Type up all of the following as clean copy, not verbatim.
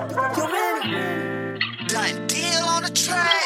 Done deal on the track.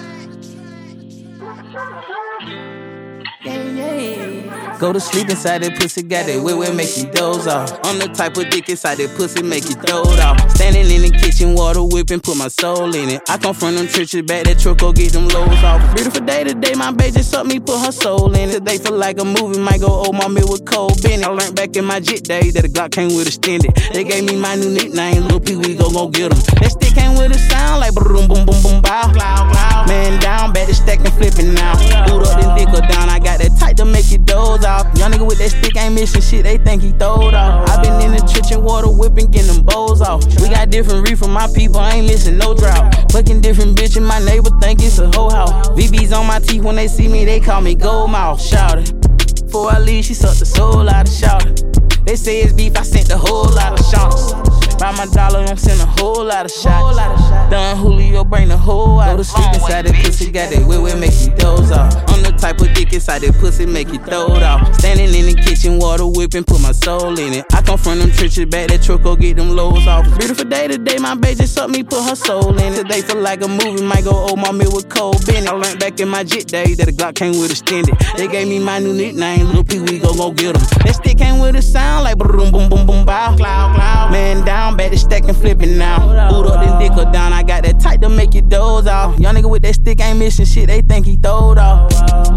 Go to sleep inside that pussy, got that wet, make you doze off. I'm the type of dick inside that pussy, make you throw it off. Standing in the kitchen, water whipping, put my soul in it. I come from them churches, back that truck, go get them lows off. Beautiful day today, my babe just sucked me, put her soul in it. Today feel like a movie, might go old my meal with Cole Bennett. I learned back in my jit days that the Glock came with extended. They gave me my new nickname, Lil P, we go get them. That stick came with a sound like boom, boom, boom, boom, bow. Man down, back to stack and flipping now. Boot up, then dick her down, I got that tight to make you doze off. Young nigga with that stick ain't missing shit, they think he throwed off. I been in the church and water whipping, getting them bowls off. We got different reef from my people, I ain't missing no drought. Fucking different bitch and my neighbor think it's a whole house. VV's on my teeth, when they see me, they call me Gold Mouth. Shout it. Before I leave, she sucked the soul out of shout it. They say it's beef, I sent a whole lot of shots. By my dollar, I'm sending a whole lot of shots. Done Julio, bring the whole out. Go to sleep inside that pussy, got that wet, make you doze off. I'm the type of dick inside that pussy, make you throw it off. Standing in the kitchen, water whipping, put my soul in it. I come from them churches, back that truck, go get them lows off. Beautiful day today, my babe just sucked me, put her soul in it. Today feel like a movie, might go old my meal with Cole Bennett. I learned back in my jit days that the Glock came with extended. They gave me my new nickname, Lil P, we go get them. That stick came with a sound like boom, boom, boom, boom, bow. Man down, back to stack and flipping now. Boot up, then dick her down, I got that tight to make you doze off. Young nigga with that stick ain't missing shit, they think he throwed off.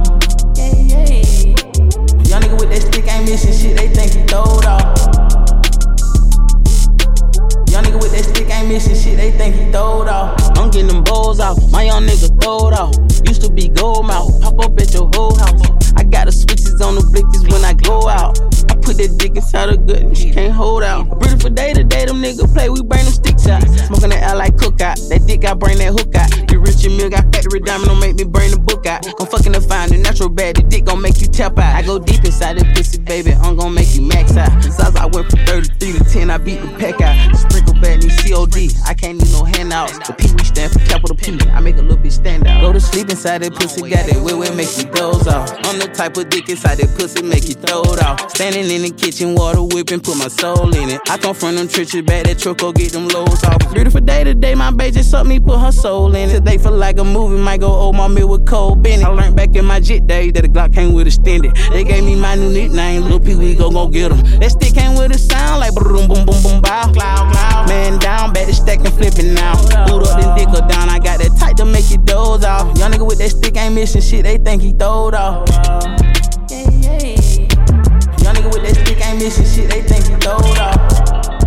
Young nigga with that stick ain't missing shit, they think he throwed off. Young nigga with that stick ain't missing shit, they think he throwed off. I'm getting them bowls off, my young nigga throwed off. Used to be Gold Mouth, pop up at your whole house. I got the switches on the blickers when I glow out. I put that dick inside her gut and she can't hold out. Beautiful day today, them niggas play, we bring them sticks out. Smoking that L like cookout, that dick I bring that hook out. Get rich and milk, got factory diamond, don't make me bring the book out. I'm fucking to find the natural bad, the dick gon' make you tap out. I go deep inside that pussy, baby, I'm gon' make you max out. Besides, I went from 33 to 10, I beat the pack out. Sprinkle bad, need COD, I can't need no handouts. The P, we stand for capital P, I make a little bitch stand out. Go to sleep inside that pussy, got that wet, make you doze off. I'm the type of dick inside that pussy, make you throw it off. Standing in the kitchen, water whipping, put my soul in it. I come from them churches, back that truck, go get them lows off. Beautiful day today, my babe just sucked me, put her soul in it. Today feel like a movie, might go old my meal with Cole Bennett. I learned back in my jit days that the Glock came with extended. They gave me my new nickname, Lil P, we go get them. That stick came with a sound like boom, boom, boom, boom, bow. Man down, back to stack and flipping now. Boot up, then dick her down, I got that tight to make you doze off. Young nigga with that stick ain't missing shit, they think he throwed off. Young nigga with that stick ain't missing shit, they think he throwed off.